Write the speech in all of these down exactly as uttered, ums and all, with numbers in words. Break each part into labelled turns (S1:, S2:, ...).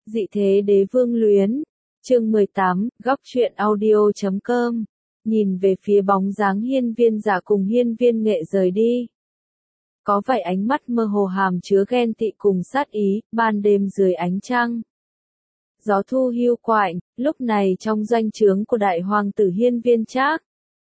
S1: Dị thế đế vương luyến. Chương mười tám, góc truyện audio chấm com. Nhìn về phía bóng dáng hiên viên giả cùng hiên viên nghệ rời đi. Có vài ánh mắt mơ hồ hàm chứa ghen tị cùng sát ý, ban đêm dưới ánh trăng. Gió thu hiu quạnh, lúc này trong doanh trướng của đại hoàng tử hiên viên trác.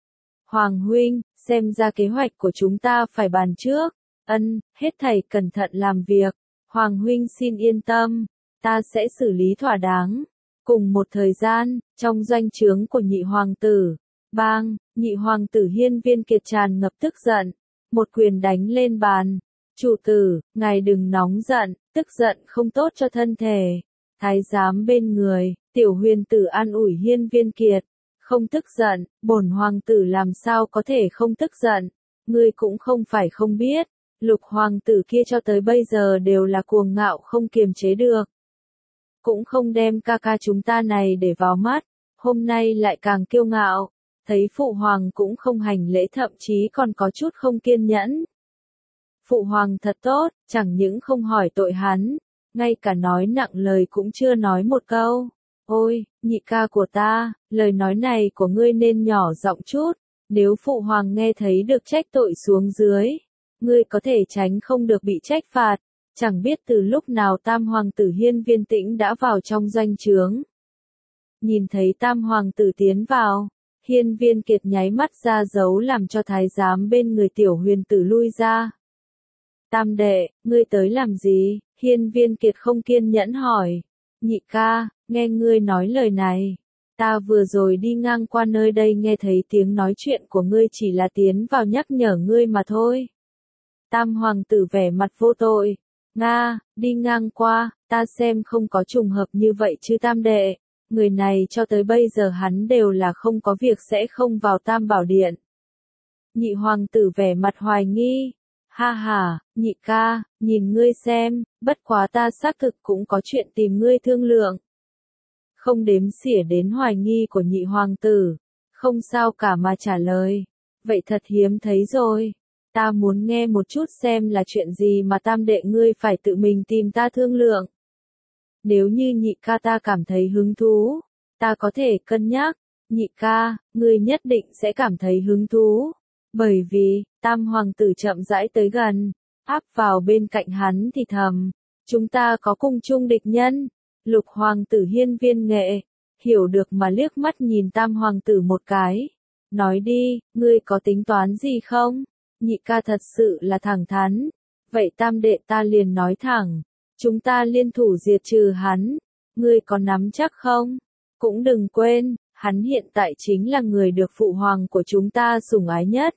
S1: Hoàng huynh, xem ra kế hoạch của chúng ta phải bàn trước. Ân, hết thảy cẩn thận làm việc. Hoàng huynh xin yên tâm, ta sẽ xử lý thỏa đáng. Cùng một thời gian, trong doanh trướng của nhị hoàng tử, bang, nhị hoàng tử hiên viên kiệt tràn ngập tức giận. Một quyền đánh lên bàn. Chủ tử, ngài đừng nóng giận, tức giận không tốt cho thân thể. Thái giám bên người, tiểu huyền tử an ủi hiên viên kiệt. Không tức giận, bổn hoàng tử làm sao có thể không tức giận. Ngươi cũng không phải không biết. Lục hoàng tử kia cho tới bây giờ đều là cuồng ngạo không kiềm chế được. Cũng không đem ca ca chúng ta này để vào mắt. Hôm nay lại càng kiêu ngạo. Thấy phụ hoàng cũng không hành lễ, thậm chí còn có chút không kiên nhẫn. Phụ hoàng thật tốt, chẳng những không hỏi tội hắn, ngay cả nói nặng lời cũng chưa nói một câu. Ôi, nhị ca của ta, lời nói này của ngươi nên nhỏ giọng chút, nếu phụ hoàng nghe thấy được trách tội xuống dưới, ngươi có thể tránh không được bị trách phạt. Chẳng biết từ lúc nào tam hoàng tử hiên viên tĩnh đã vào trong doanh trướng. Nhìn thấy tam hoàng tử tiến vào, hiên viên kiệt nháy mắt ra dấu làm cho thái giám bên người tiểu huyền tử lui ra. Tam đệ, ngươi tới làm gì? Hiên viên kiệt không kiên nhẫn hỏi. Nhị ca, nghe ngươi nói lời này. Ta vừa rồi đi ngang qua nơi đây nghe thấy tiếng nói chuyện của ngươi, chỉ là tiến vào nhắc nhở ngươi mà thôi. Tam hoàng tử vẻ mặt vô tội. Nga, đi ngang qua, ta xem không có trùng hợp như vậy chứ tam đệ. Người này cho tới bây giờ hắn đều là không có việc sẽ không vào tam bảo điện. Nhị hoàng tử vẻ mặt hoài nghi. Ha ha, nhị ca, nhìn ngươi xem, bất quá ta xác thực cũng có chuyện tìm ngươi thương lượng. Không đếm xỉa đến hoài nghi của nhị hoàng tử, không sao cả mà trả lời. Vậy thật hiếm thấy rồi. Ta muốn nghe một chút xem là chuyện gì mà tam đệ ngươi phải tự mình tìm ta thương lượng. Nếu như nhị ca ta cảm thấy hứng thú, ta có thể cân nhắc. Nhị ca, ngươi nhất định sẽ cảm thấy hứng thú. Bởi vì, tam hoàng tử chậm rãi tới gần, áp vào bên cạnh hắn thì thầm. Chúng ta có cùng chung địch nhân. Lục hoàng tử hiên viên nghệ, hiểu được mà liếc mắt nhìn tam hoàng tử một cái. Nói đi, ngươi có tính toán gì không? Nhị ca thật sự là thẳng thắn. Vậy tam đệ ta liền nói thẳng. Chúng ta liên thủ diệt trừ hắn. Ngươi có nắm chắc không? Cũng đừng quên, hắn hiện tại chính là người được phụ hoàng của chúng ta sủng ái nhất.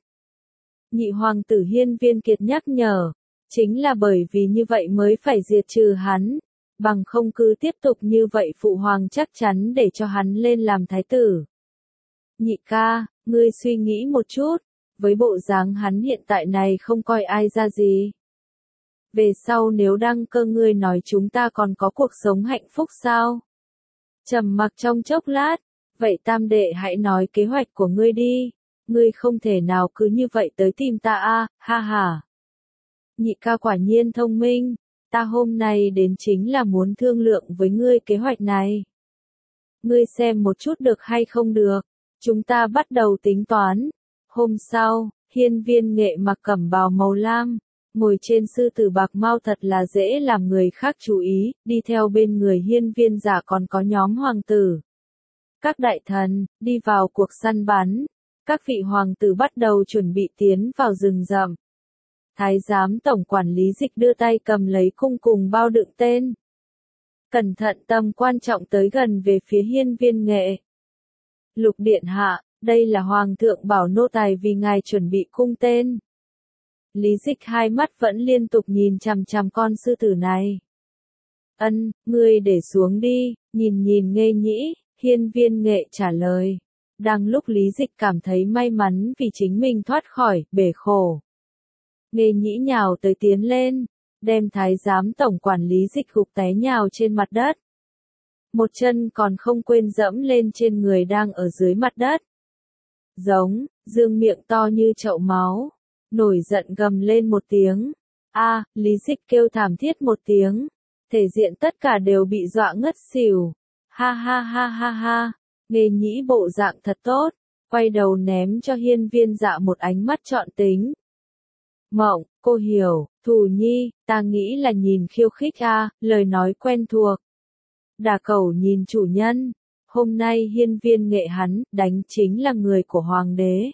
S1: Nhị hoàng tử hiên viên kiệt nhắc nhở. Chính là bởi vì như vậy mới phải diệt trừ hắn. Bằng không cứ tiếp tục như vậy phụ hoàng chắc chắn để cho hắn lên làm thái tử. Nhị ca, ngươi suy nghĩ một chút. Với bộ dáng hắn hiện tại này không coi ai ra gì. Về sau nếu đăng cơ ngươi nói chúng ta còn có cuộc sống hạnh phúc sao? Trầm mặc trong chốc lát, vậy tam đệ hãy nói kế hoạch của ngươi đi, ngươi không thể nào cứ như vậy tới tìm ta a, ha ha. Nhị ca quả nhiên thông minh, ta hôm nay đến chính là muốn thương lượng với ngươi kế hoạch này. Ngươi xem một chút được hay không được, chúng ta bắt đầu tính toán. Hôm sau, hiên viên nghệ mặc cẩm bào màu lam. Ngồi trên sư tử bạc mao thật là dễ làm người khác chú ý, đi theo bên người hiên viên giả còn có nhóm hoàng tử. Các đại thần, đi vào cuộc săn bắn. Các vị hoàng tử bắt đầu chuẩn bị tiến vào rừng rậm. Thái giám tổng quản lý Dịch đưa tay cầm lấy cung cùng bao đựng tên. Cẩn thận tầm quan trọng tới gần về phía hiên viên nghệ. Lục điện hạ, đây là hoàng thượng bảo nô tài vì ngài chuẩn bị cung tên. Lý Dịch hai mắt vẫn liên tục nhìn chằm chằm con sư tử này. Ân, ngươi để xuống đi, nhìn nhìn ngây nhĩ, hiên viên nghệ trả lời. Đang lúc Lý Dịch cảm thấy may mắn vì chính mình thoát khỏi bể khổ. Ngây nhĩ nhào tới tiến lên, đem thái giám tổng quản Lý Dịch gục té nhào trên mặt đất. Một chân còn không quên dẫm lên trên người đang ở dưới mặt đất. Giống, dương miệng to như chậu máu. Nổi giận gầm lên một tiếng. A, Lý Dịch kêu thảm thiết một tiếng. thể diện tất cả đều bị dọa ngất xỉu. Ha ha ha ha ha, Nghê Nhĩ bộ dạng thật tốt, quay đầu ném cho Hiên Viên Dạ một ánh mắt trọn tính. Mộng, cô hiểu, Thù Nhi, ta nghĩ là nhìn khiêu khích a, lời nói quen thuộc. Đà Cẩu nhìn chủ nhân, hôm nay Hiên Viên Nghệ hắn đánh chính là người của hoàng đế.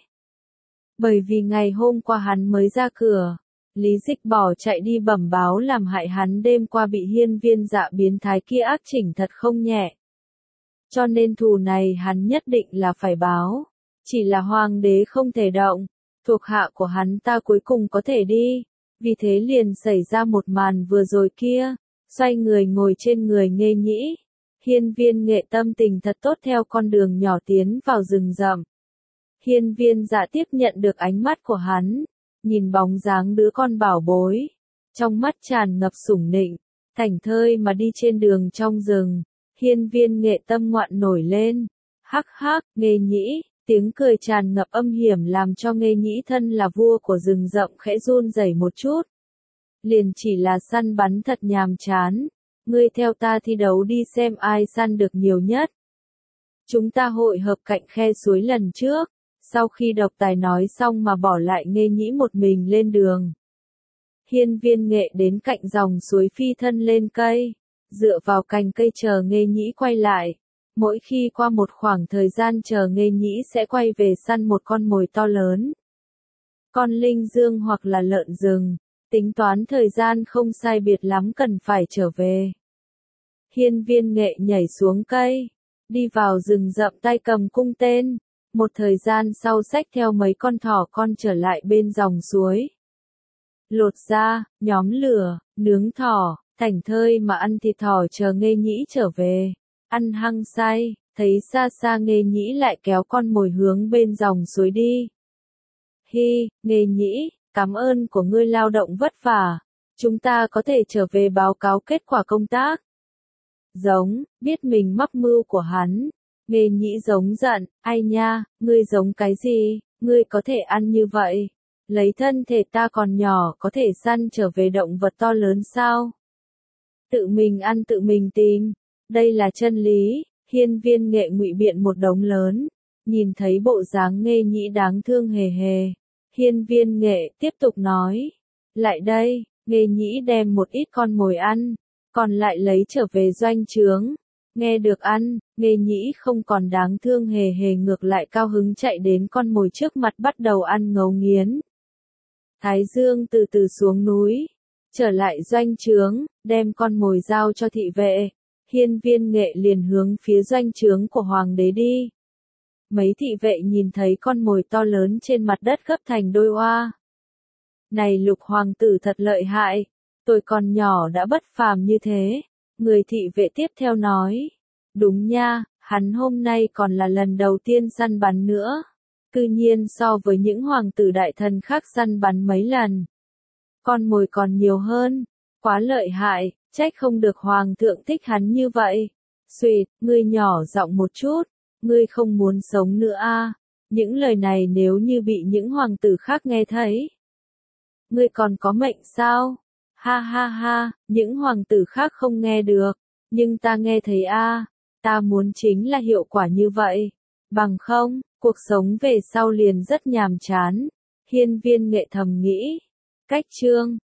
S1: Bởi vì ngày hôm qua hắn mới ra cửa, Lý Dịch bỏ chạy đi bẩm báo làm hại hắn đêm qua bị Hiên Viên Dạ biến thái kia ác chỉnh thật không nhẹ. Cho nên thù này hắn nhất định là phải báo, chỉ là hoàng đế không thể động, thuộc hạ của hắn ta cuối cùng có thể đi, vì thế liền xảy ra một màn vừa rồi kia, xoay người ngồi trên người Nghê Nhĩ. Hiên Viên Nghệ tâm tình thật tốt theo con đường nhỏ tiến vào rừng rậm. Hiên Viên Dạ tiếp nhận được ánh mắt của hắn, nhìn bóng dáng đứa con bảo bối, trong mắt tràn ngập sủng nịnh, thảnh thơi mà đi trên đường trong rừng. Hiên Viên Nghệ tâm ngoạn nổi lên, hắc hắc, Nghê Nhĩ, tiếng cười tràn ngập âm hiểm làm cho Nghê Nhĩ thân là vua của rừng rậm khẽ run rẩy một chút. Liền chỉ là săn bắn thật nhàm chán, ngươi theo ta thi đấu đi xem ai săn được nhiều nhất. Chúng ta hội hợp cạnh khe suối lần trước, sau khi độc tài nói xong mà bỏ lại Nghê Nhĩ một mình lên đường. Hiên Viên Nghệ đến cạnh dòng suối phi thân lên cây, dựa vào cành cây chờ Nghê Nhĩ quay lại. Mỗi khi qua một khoảng thời gian chờ Nghê Nhĩ sẽ quay về săn một con mồi to lớn. Con linh dương hoặc là lợn rừng, tính toán thời gian không sai biệt lắm cần phải trở về. Hiên Viên Nghệ nhảy xuống cây, đi vào rừng rậm tay cầm cung tên, một thời gian sau xách theo mấy con thỏ con trở lại bên dòng suối. Lột da, nhóm lửa, nướng thỏ, thảnh thơi mà ăn thịt thỏ chờ Nghê Nhĩ trở về. Ăn hăng say, thấy xa xa Nghê Nhĩ lại kéo con mồi hướng bên dòng suối đi. Hi, Nghê Nhĩ, cảm ơn của ngươi lao động vất vả, chúng ta có thể trở về báo cáo kết quả công tác. Giống, biết mình mắc mưu của hắn, Nghê Nhĩ giống giận, ai nha, ngươi giống cái gì, ngươi có thể ăn như vậy, lấy thân thể ta còn nhỏ có thể săn trở về động vật to lớn sao? Tự mình ăn tự mình tìm. Đây là chân lý. Hiên Viên Nghệ ngụy biện một đống lớn, nhìn thấy bộ dáng Nghê Nhĩ đáng thương hề hề. Hiên Viên Nghệ tiếp tục nói, lại đây, Nghê Nhĩ đem một ít con mồi ăn, còn lại lấy trở về doanh trướng. Nghe được ăn, Nghê Nhĩ không còn đáng thương hề hề ngược lại cao hứng chạy đến con mồi trước mặt bắt đầu ăn ngấu nghiến. Thái Dương từ từ xuống núi, trở lại doanh trướng, đem con mồi giao cho thị vệ. Hiên Viên Nghệ liền hướng phía doanh trướng của hoàng đế đi. Mấy thị vệ nhìn thấy con mồi to lớn trên mặt đất gấp thành đôi oa. Này Lục hoàng tử thật lợi hại, tôi còn nhỏ đã bất phàm như thế. Người thị vệ tiếp theo nói, đúng nha, hắn hôm nay còn là lần đầu tiên săn bắn nữa. Cư nhiên so với những hoàng tử đại thần khác săn bắn mấy lần. Con mồi còn nhiều hơn, quá lợi hại. Trách không được hoàng thượng thích hắn như vậy. Xuyệt, ngươi nhỏ giọng một chút, ngươi không muốn sống nữa a. À? Những lời này nếu như bị những hoàng tử khác nghe thấy. Ngươi còn có mệnh sao? Ha ha ha, những hoàng tử khác không nghe được, nhưng ta nghe thấy a. À? Ta muốn chính là hiệu quả như vậy. Bằng không, cuộc sống về sau liền rất nhàm chán. Hiên Viên Nghệ thầm nghĩ. Cách chương